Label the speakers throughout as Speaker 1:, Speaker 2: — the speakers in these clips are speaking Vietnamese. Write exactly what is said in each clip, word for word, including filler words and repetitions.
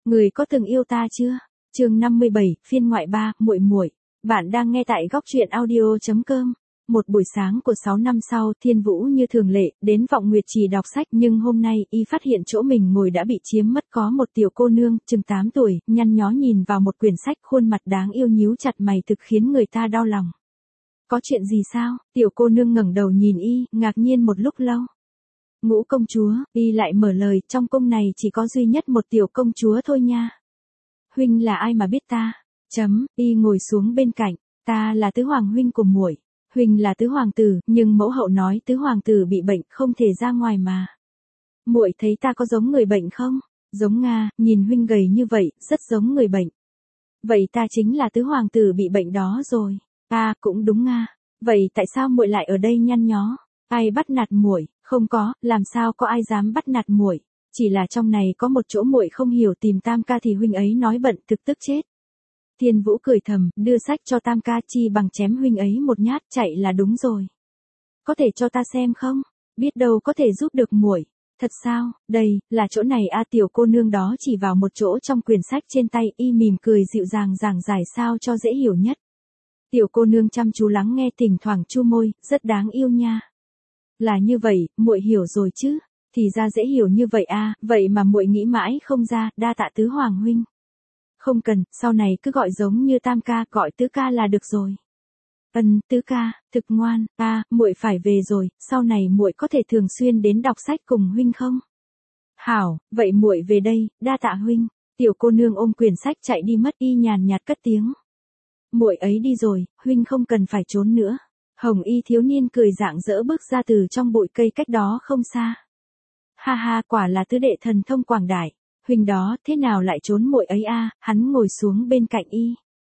Speaker 1: Người có từng yêu ta chưa? Chương năm mươi bảy, phiên ngoại ba, muội muội. Bạn đang nghe tại góc truyện audio chấm com. Một buổi sáng của sáu năm sau, Thiên Vũ như thường lệ, đến Vọng Nguyệt Trì đọc sách, nhưng hôm nay, y phát hiện chỗ mình ngồi đã bị chiếm mất có một tiểu cô nương, chừng tám tuổi, nhăn nhó nhìn vào một quyển sách, khuôn mặt đáng yêu nhíu chặt mày thực khiến người ta đau lòng. Có chuyện gì sao? Tiểu cô nương ngẩng đầu nhìn y, ngạc nhiên một lúc lâu. Ngũ công chúa, y lại mở lời, trong cung này chỉ có duy nhất một tiểu công chúa thôi nha. Huynh là ai mà biết ta? Chấm, y ngồi xuống bên cạnh, ta là tứ hoàng huynh của muội. Huynh là tứ hoàng tử, nhưng mẫu hậu nói tứ hoàng tử bị bệnh, không thể ra ngoài mà. Muội thấy ta có giống người bệnh không? Giống nga, nhìn huynh gầy như vậy, rất giống người bệnh. Vậy ta chính là tứ hoàng tử bị bệnh đó rồi. Ta cũng đúng nga. Vậy tại sao muội lại ở đây nhăn nhó? Ai bắt nạt muội? Không có, làm sao có ai dám bắt nạt muội? Chỉ là trong này có một chỗ muội không hiểu, tìm Tam ca thì huynh ấy nói bận, thực tức chết. Thiên Vũ cười thầm, đưa sách cho Tam ca, chi bằng chém huynh ấy một nhát, chạy là đúng rồi. Có thể cho ta xem không? Biết đâu có thể giúp được muội. Thật sao? Đây là chỗ này a. Tiểu cô nương đó chỉ vào một chỗ trong quyển sách trên tay, y mỉm cười dịu dàng giảng giải sao cho dễ hiểu nhất. Tiểu cô nương chăm chú lắng nghe, thỉnh thoảng chu môi, rất đáng yêu nha. Là như vậy, muội hiểu rồi chứ? Thì ra dễ hiểu như vậy a, vậy mà muội nghĩ mãi không ra, đa tạ tứ hoàng huynh. Không cần, sau này cứ gọi giống như Tam ca, gọi tứ ca là được rồi. Ân, tứ ca, thực ngoan, a, muội phải về rồi, sau này muội có thể thường xuyên đến đọc sách cùng huynh không? Hảo, vậy muội về đây, đa tạ huynh. Tiểu cô nương ôm quyển sách chạy đi mất, y nhàn nhạt cất tiếng. Muội ấy đi rồi, huynh không cần phải trốn nữa. Hồng y thiếu niên cười rạng rỡ bước ra từ trong bụi cây cách đó không xa. Ha ha, quả là tứ đệ thần thông quảng đại. Huynh đó, thế nào lại trốn muội ấy a? Hắn ngồi xuống bên cạnh y.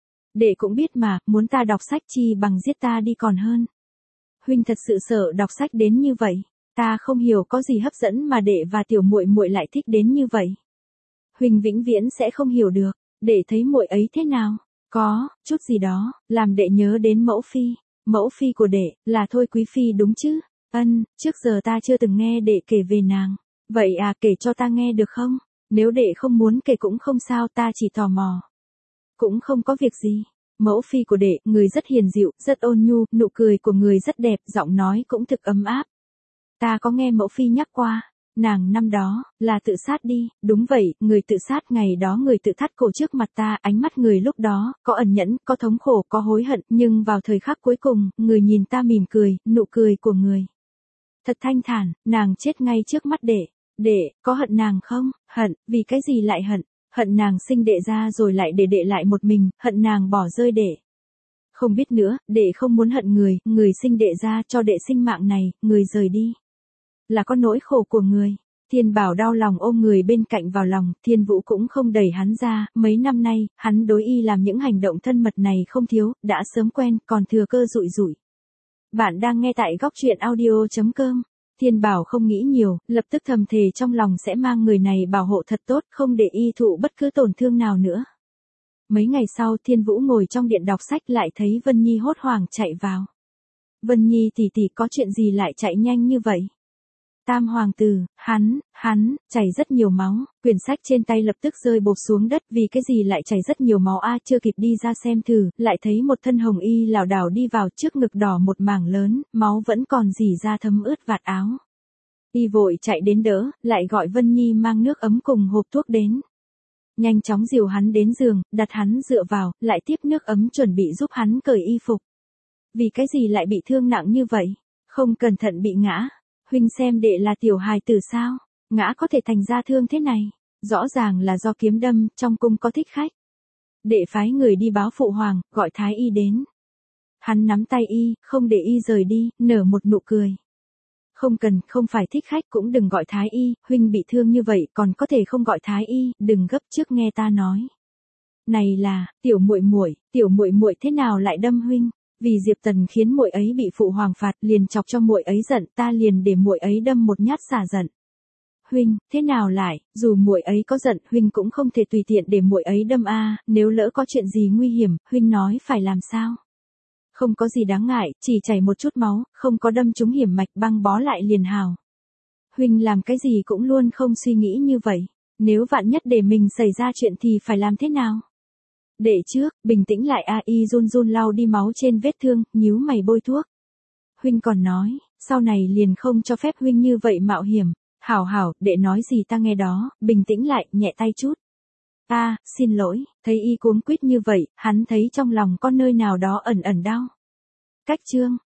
Speaker 1: Đệ cũng biết mà, muốn ta đọc sách chi bằng giết ta đi còn hơn. Huynh thật sự sợ đọc sách đến như vậy. Ta không hiểu có gì hấp dẫn mà đệ và tiểu muội muội lại thích đến như vậy. Huynh vĩnh viễn sẽ không hiểu được. Đệ thấy muội ấy thế nào? Có chút gì đó làm đệ nhớ đến mẫu phi. Mẫu phi của đệ là Thôi quý phi đúng chứ? Ân, trước giờ ta chưa từng nghe đệ kể về nàng. Vậy à, kể cho ta nghe được không? Nếu đệ không muốn kể cũng không sao, ta chỉ tò mò. Cũng không có việc gì. Mẫu phi của đệ, người rất hiền dịu, rất ôn nhu, nụ cười của người rất đẹp, giọng nói cũng thực ấm áp. Ta có nghe mẫu phi nhắc qua. Nàng năm đó, là tự sát đi. Đúng vậy, người tự sát, ngày đó người tự thắt cổ trước mặt ta, ánh mắt người lúc đó, có ẩn nhẫn, có thống khổ, có hối hận, nhưng vào thời khắc cuối cùng, người nhìn ta mỉm cười, nụ cười của người. Thật thanh thản, nàng chết ngay trước mắt đệ. Đệ, có hận nàng không? Hận, vì cái gì lại hận? Hận nàng sinh đệ ra rồi lại để đệ lại một mình, hận nàng bỏ rơi đệ. Không biết nữa, đệ không muốn hận người, người sinh đệ ra cho đệ sinh mạng này, người rời đi. Là có nỗi khổ của người. Thiên Bảo đau lòng ôm người bên cạnh vào lòng, Thiên Vũ cũng không đẩy hắn ra, mấy năm nay, hắn đối y làm những hành động thân mật này không thiếu, đã sớm quen, còn thừa cơ rụi rụi. Bạn đang nghe tại góc truyện audio chấm com. Thiên Bảo không nghĩ nhiều, lập tức thầm thề trong lòng sẽ mang người này bảo hộ thật tốt, không để y thụ bất cứ tổn thương nào nữa. Mấy ngày sau, Thiên Vũ ngồi trong điện đọc sách lại thấy Vân Nhi hốt hoảng chạy vào. Vân Nhi tỷ tỷ, có chuyện gì lại chạy nhanh như vậy? Tam hoàng tử, hắn, hắn, chảy rất nhiều máu, quyển sách trên tay lập tức rơi bộp xuống đất, vì cái gì lại chảy rất nhiều máu a? Chưa kịp đi ra xem thử, lại thấy một thân hồng y lảo đảo đi vào, trước ngực đỏ một mảng lớn, máu vẫn còn rỉ ra thấm ướt vạt áo. Y vội chạy đến đỡ, lại gọi Vân Nhi mang nước ấm cùng hộp thuốc đến. Nhanh chóng dìu hắn đến giường, đặt hắn dựa vào, lại tiếp nước ấm chuẩn bị giúp hắn cởi y phục. Vì cái gì lại bị thương nặng như vậy? Không cẩn thận bị ngã. Huynh xem đệ là tiểu hài tử sao? Ngã có thể thành ra thương thế này. Rõ ràng là do kiếm đâm, trong cung có thích khách. Đệ phái người đi báo phụ hoàng, gọi thái y đến. Hắn nắm tay y, không để y rời đi, nở một nụ cười. Không cần, không phải thích khách cũng đừng gọi thái y, huynh bị thương như vậy còn có thể không gọi thái y, đừng gấp, trước nghe ta nói. Này là, tiểu muội muội, tiểu muội muội thế nào lại đâm huynh? Vì Diệp Tần khiến muội ấy bị phụ hoàng phạt, liền chọc cho muội ấy giận, ta liền để muội ấy đâm một nhát xả giận. Huynh, thế nào lại, dù muội ấy có giận, huynh cũng không thể tùy tiện để muội ấy đâm a, nếu lỡ có chuyện gì nguy hiểm, huynh nói phải làm sao? Không có gì đáng ngại, chỉ chảy một chút máu, không có đâm trúng hiểm mạch, băng bó lại liền hào. Huynh làm cái gì cũng luôn không suy nghĩ như vậy. Nếu vạn nhất để mình xảy ra chuyện thì phải làm thế nào? Đệ trước, bình tĩnh lại a y run run lau đi máu trên vết thương, nhíu mày bôi thuốc. Huynh còn nói, sau này liền không cho phép huynh như vậy mạo hiểm. Hảo hảo, đệ nói gì ta nghe đó, bình tĩnh lại, nhẹ tay chút. A, à, xin lỗi, thấy y cuống quýt như vậy, hắn thấy trong lòng có nơi nào đó ẩn ẩn đau. Cách chương